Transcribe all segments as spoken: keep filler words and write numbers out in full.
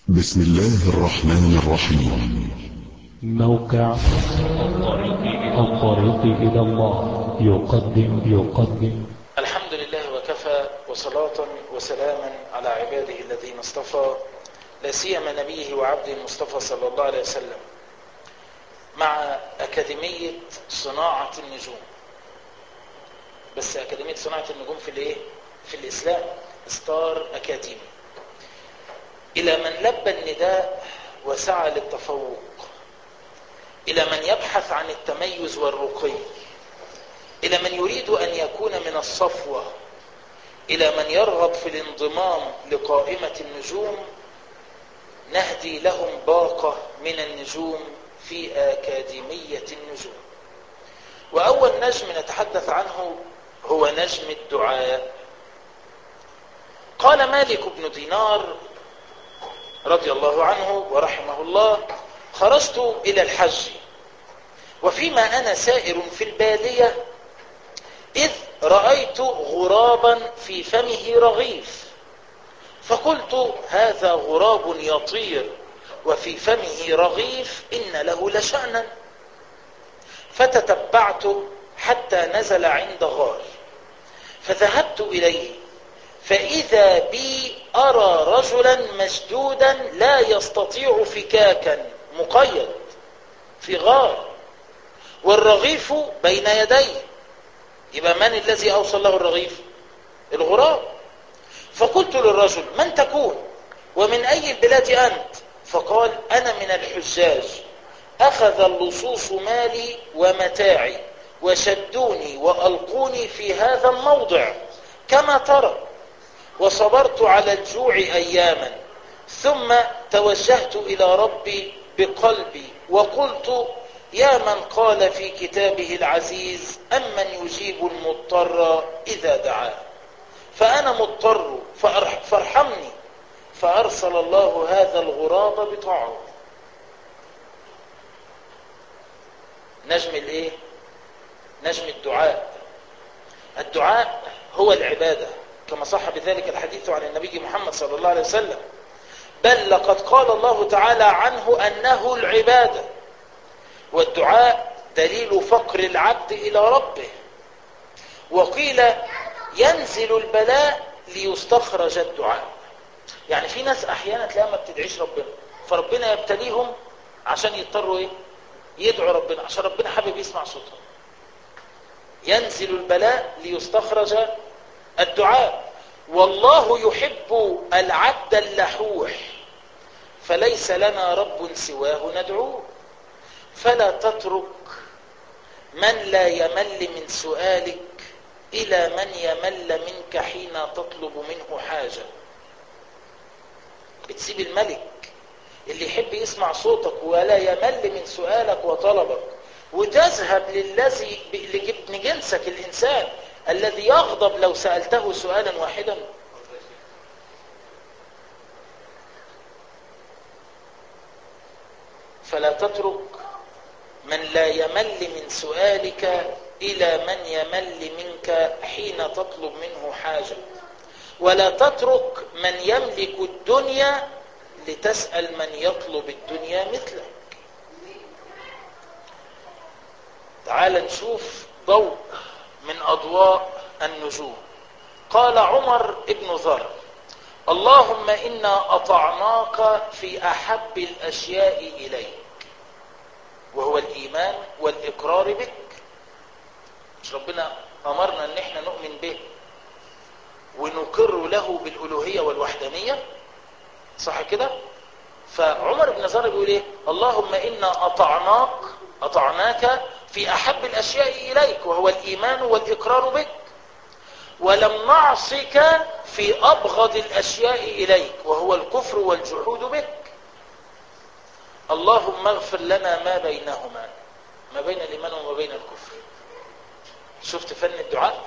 بسم الله الرحمن الرحيم. موقع الطريق إلى الله يقدم يقدم الحمد لله وكفى، وصلاة وسلاما على عباده الذين اصطفى، لا سيما نبيه وعبده المصطفى صلى الله عليه وسلم، مع أكاديمية صناعة النجوم. بس أكاديمية صناعة النجوم في الايه؟ في الإسلام، ستار أكاديمي. إلى من لبى النداء وسعى للتفوق، إلى من يبحث عن التميز والرقي، إلى من يريد أن يكون من الصفوة، إلى من يرغب في الانضمام لقائمة النجوم، نهدي لهم باقة من النجوم في أكاديمية النجوم. وأول نجم نتحدث عنه هو نجم الدعاء. قال مالك بن دينار رضي الله عنه ورحمه الله: خرجت إلى الحج، وفيما أنا سائر في البادية إذ رأيت غرابا في فمه رغيف، فقلت: هذا غراب يطير وفي فمه رغيف، إن له لشأنا. فتتبعته حتى نزل عند غار، فذهبت إليه، فإذا بي أرى رجلا مشدودا لا يستطيع فكاكا، مقيد في غار، والرغيف بين يديه. يبقى من الذي أوصل له الرغيف؟ الغراب. فقلت للرجل: من تكون ومن أي البلاد أنت؟ فقال: أنا من الحجاج، أخذ اللصوص مالي ومتاعي وشدوني وألقوني في هذا الموضع كما ترى، وصبرت على الجوع أياما، ثم توجهت إلى ربي بقلبي وقلت: يا من قال في كتابه العزيز: أمن يجيب المضطر إذا دعاه، فأنا مضطر فارحمني. فأرسل الله هذا الغراب بطعام. نجم الايه؟ نجم الدعاء. الدعاء هو العبادة، كما صح بذلك الحديث عن النبي محمد صلى الله عليه وسلم، بل لقد قال الله تعالى عنه أنه العبادة. والدعاء دليل فقر العبد إلى ربه. وقيل: ينزل البلاء ليستخرج الدعاء. يعني في ناس أحيانا تلاقيها ما بتدعيش ربنا، فربنا يبتليهم عشان يضطروا إيه؟ يدعوا ربنا، عشان ربنا حابب يسمع صوتهم. ينزل البلاء ليستخرج الدعاء. والله يحب العبد اللحوح، فليس لنا رب سواه ندعوه. فلا تترك من لا يمل من سؤالك إلى من يمل منك حين تطلب منه حاجة. بتسيب الملك اللي يحب يسمع صوتك ولا يمل من سؤالك وطلبك، وتذهب للذي لابن جنسك الإنسان الذي يغضب لو سألته سؤالا واحدا. فلا تترك من لا يمل من سؤالك إلى من يمل منك حين تطلب منه حاجة. ولا تترك من يملك الدنيا لتسأل من يطلب الدنيا مثلك. تعال نشوف ضوء من أضواء النجوم. قال عمر بن ذر: اللهم إنا أطعناك في أحب الأشياء إليك، وهو الإيمان والإقرار بك. مش ربنا أمرنا أن احنا نؤمن به ونقر له بالألوهية والوحدانية؟ صح كده؟ فعمر بن ذر بيقول ايه؟ اللهم إنا أطعناك أطعناك في أحب الأشياء إليك، وهو الإيمان والإقرار بك، ولم نعصك في أبغض الأشياء إليك، وهو الكفر والجحود بك. اللهم اغفر لنا ما بينهما، ما بين الإيمان وما بين الكفر. شفت فن الدعاء؟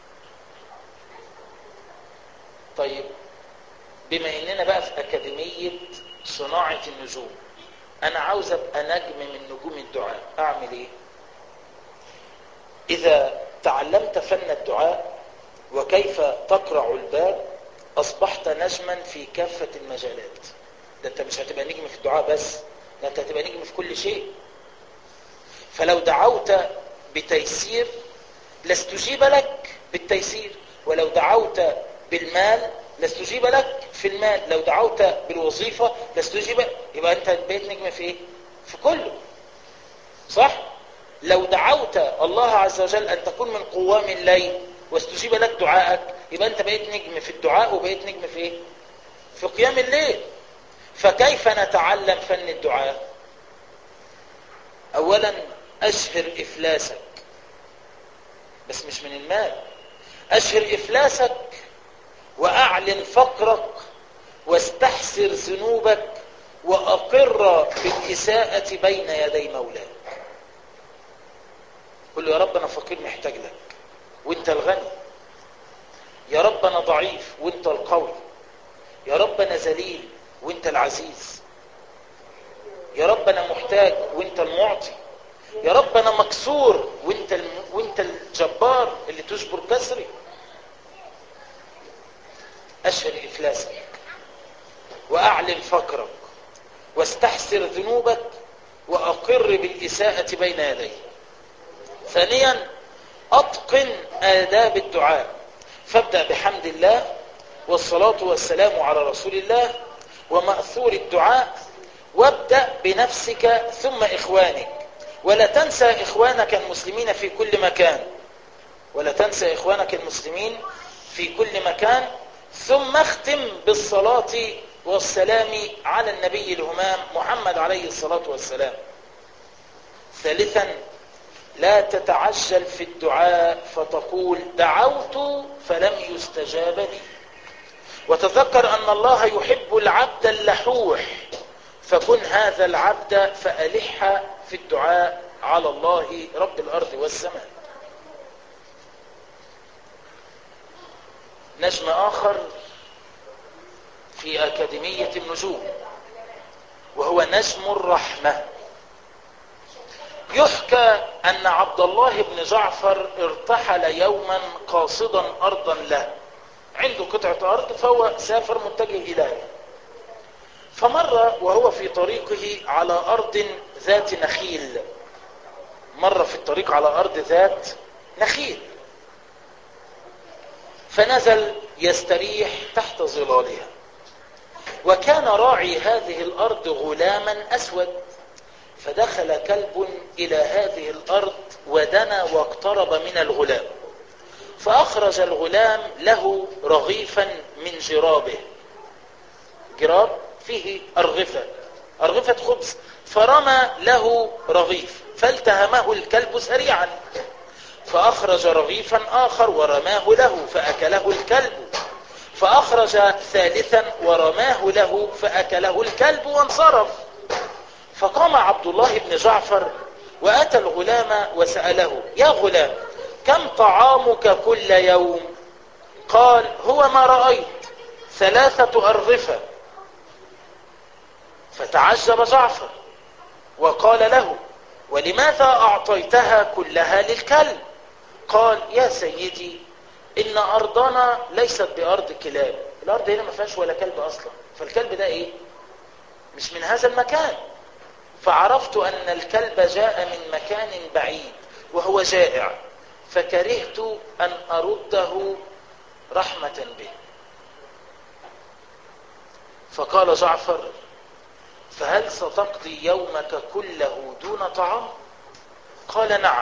طيب، بما إننا بقى في أكاديمية صناعة النجوم، أنا عاوز أبقى نجم من نجوم الدعاء، أعمل إيه؟ إذا تعلمت فن الدعاء وكيف تقرع الباب، أصبحت نجما في كافة المجالات. ده انت مش هتبقى نجم في الدعاء بس، ده انت هتبقى نجم في كل شيء. فلو دعوت بتيسير لاستجيب لك بالتيسير، ولو دعوت بالمال لاستجيب لك في المال، لو دعوت بالوظيفة لاستجيب. يبقى انت بقيت نجم في ايه؟ في كله، صح؟ لو دعوت الله عز وجل ان تكون من قوام الليل واستجيب لك دعائك، يبقى انت بقيت نجم في الدعاء وبقيت نجم في ايه؟ في قيام الليل. فكيف نتعلم فن الدعاء؟ اولا اشهر افلاسك، بس مش من المال، اشهر افلاسك واعلن فقرك واستحسر ذنوبك واقر بالاساءة بين يدي مولاك. قل له يا رب انا فقير محتاج لك وانت الغني، يا رب انا ضعيف وانت القوي، يا رب انا ذليل وانت العزيز، يا رب انا محتاج وانت المعطي، يا رب انا مكسور وانت الم... وانت الجبار اللي تجبر كسري. اشهر افلاسك واعلن فقرك واستحسر ذنوبك واقر بالاساءة بين يديه. ثانيا اتقن آداب الدعاء، فابدأ بحمد الله والصلاة والسلام على رسول الله ومأثور الدعاء، وابدأ بنفسك ثم إخوانك، ولا تنسى إخوانك المسلمين في كل مكان، ولا تنسى إخوانك المسلمين في كل مكان، ثم اختم بالصلاة والسلام على النبي الهمام محمد عليه الصلاة والسلام. ثالثا لا تتعجل في الدعاء فتقول دعوت فلم يستجاب لي، وتذكر أن الله يحب العبد اللحوح، فكن هذا العبد فألح في الدعاء على الله رب الأرض والسماء. نجم آخر في أكاديمية النجوم وهو نجم الرحمة. يحكى أن عبد الله بن جعفر ارتحل يوما قاصدا أرضا له، عنده قطعة أرض فهو سافر متجه إليها، فمر وهو في طريقه على أرض ذات نخيل، مر في الطريق على أرض ذات نخيل، فنزل يستريح تحت ظلالها. وكان راعي هذه الأرض غلاما أسود، فدخل كلب إلى هذه الأرض ودنا واقترب من الغلام، فأخرج الغلام له رغيفا من جرابه، جراب فيه أرغفة أرغفة خبز، فرمى له رغيف فالتهمه الكلب سريعا، فأخرج رغيفا آخر ورماه له فأكله الكلب، فأخرج ثالثا ورماه له فأكله الكلب وانصرف. فقام عبد الله بن جعفر وأتى الغلام وسأله يا غلام كم طعامك كل يوم؟ قال هو ما رأيت ثلاثة أرغفة. فتعجب جعفر وقال له ولماذا أعطيتها كلها للكلب؟ قال يا سيدي إن أرضنا ليست بأرض كلاب، الأرض هنا ما فيهاش ولا كلب أصلا، فالكلب ده إيه؟ مش من هذا المكان، فعرفت أن الكلب جاء من مكان بعيد وهو جائع، فكرهت أن أرده رحمة به. فقال جعفر فهل ستقضي يومك كله دون طعام؟ قال نعم.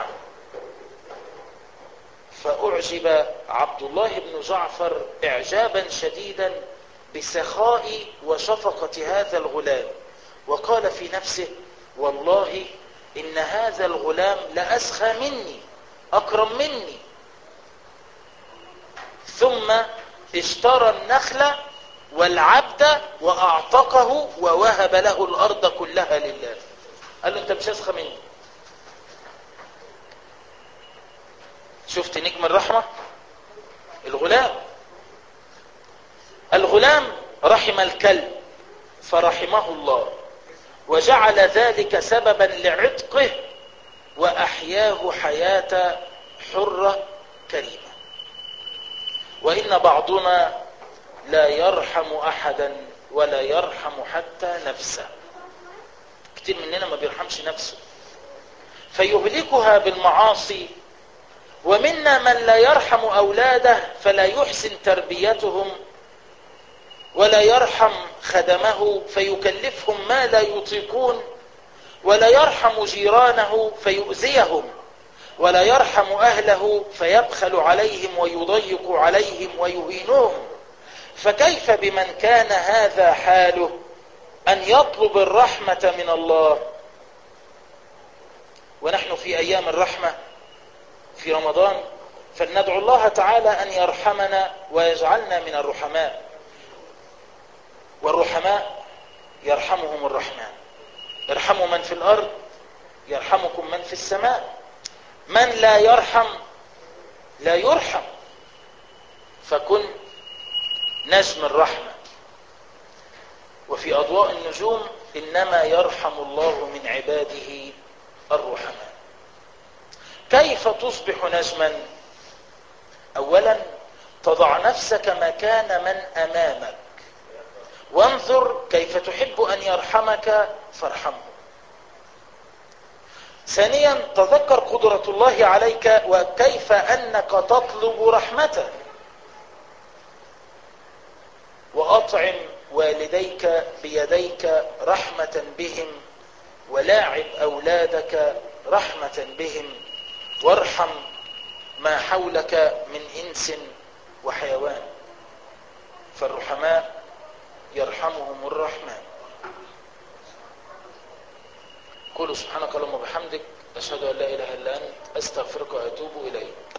فأعجب عبد الله بن جعفر إعجابا شديدا بسخاء وشفقة هذا الغلام، وقال في نفسه والله إن هذا الغلام لأسخى مني أكرم مني. ثم اشترى النخل والعبد وأعتقه ووهب له الأرض كلها لله. قال له أنت مش أسخى مني. شفت نجم الرحمة؟ الغلام الغلام رحم الكلب فرحمه الله وجعل ذلك سببا لعتقه وأحياه حياة حرة كريمة. وإن بعضنا لا يرحم أحدا ولا يرحم حتى نفسه. كتير مننا ما بيرحمش نفسه فيهلكها بالمعاصي، ومنا من لا يرحم أولاده فلا يحسن تربيتهم، ولا يرحم خدمه فيكلفهم ما لا يطيقون، ولا يرحم جيرانه فيؤذيهم، ولا يرحم أهله فيبخل عليهم ويضيق عليهم ويهينهم. فكيف بمن كان هذا حاله أن يطلب الرحمة من الله؟ ونحن في أيام الرحمة في رمضان، فلندعو الله تعالى أن يرحمنا ويجعلنا من الرحماء، والرحماء يرحمهم الرحمن. ارحموا من في الأرض يرحمكم من في السماء. من لا يرحم لا يرحم، فكن نجم الرحمة. وفي أضواء النجوم إنما يرحم الله من عباده الرحماء. كيف تصبح نجما؟ أولا تضع نفسك مكان من أمامك، وانظر كيف تحب أن يرحمك فارحمه. ثانيا تذكر قدرة الله عليك وكيف أنك تطلب رحمته، وأطعم والديك بيديك رحمة بهم، ولاعب أولادك رحمة بهم، وارحم ما حولك من إنس وحيوان، فالرحماء يرحمهم الرحمن. قولوا سبحانك اللهم وبحمدك، أشهد أن لا إله إلا أنت، أستغفرك وأتوب إليك.